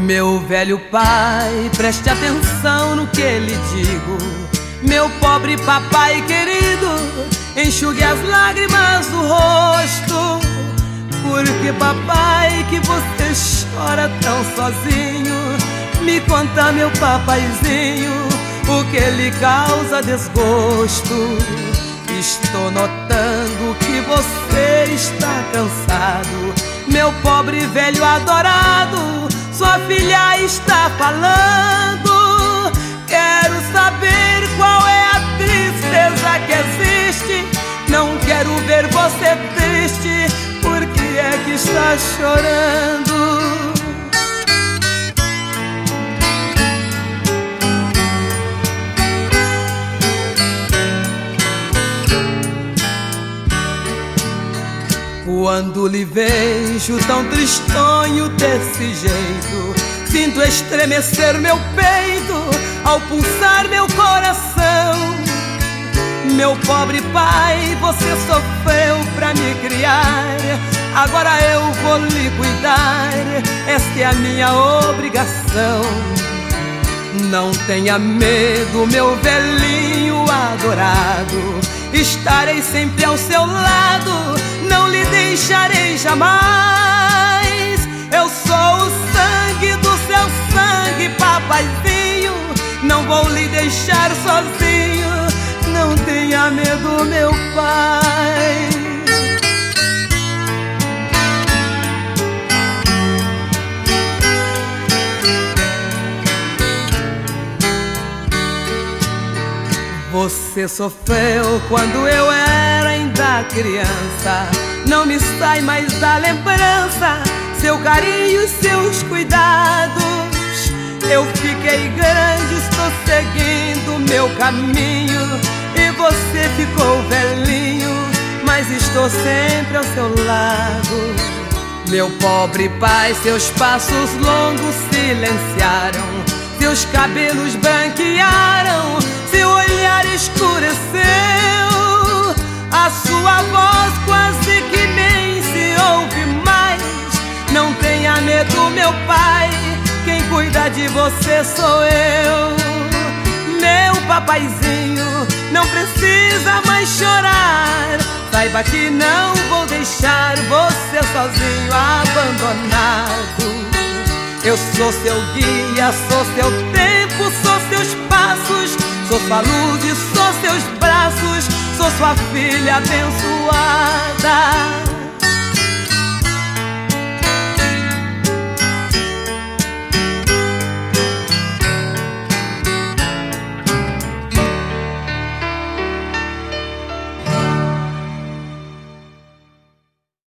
Meu velho pai, preste atenção no que lhe digo. Meu pobre papai querido, enxugue as lágrimas do rosto. Porque papai, que você chora tão sozinho? Me conta, meu papaizinho, o que lhe causa desgosto. Estou notando que você está cansado. Meu pobre velho adorado, sua filha está falando. Quero saber qual é a tristeza que existe. Não quero ver você triste. Por que é que está chorando? Quando lhe vejo tão tristonho desse jeito, sinto estremecer meu peito ao pulsar meu coração. Meu pobre pai, você sofreu pra me criar, agora eu vou lhe cuidar, esta é a minha obrigação. Não tenha medo, meu velhinho adorado, estarei sempre ao seu lado, não lhe deixarei jamais. Eu sou o sangue do seu sangue, papaizinho, não vou lhe deixar sozinho. Não tenha medo, meu pai. Você sofreu quando eu era ainda criança. Não me sai mais da lembrança seu carinho e seus cuidados. Eu fiquei grande, estou seguindo meu caminho, e você ficou velhinho, mas estou sempre ao seu lado. Meu pobre pai, seus passos longos silenciaram, seus cabelos branquearam, seu olhar escureceu, a sua voz quase que nem se ouve mais. Não tenha medo, meu pai, quem cuida de você sou eu. Meu papaizinho, não precisa mais chorar, saiba que não vou deixar você sozinho, abandonado. Eu sou seu guia, sou seu tempo, sou seus passos, sou sua luz e sou seus braços, sou sua filha abençoada.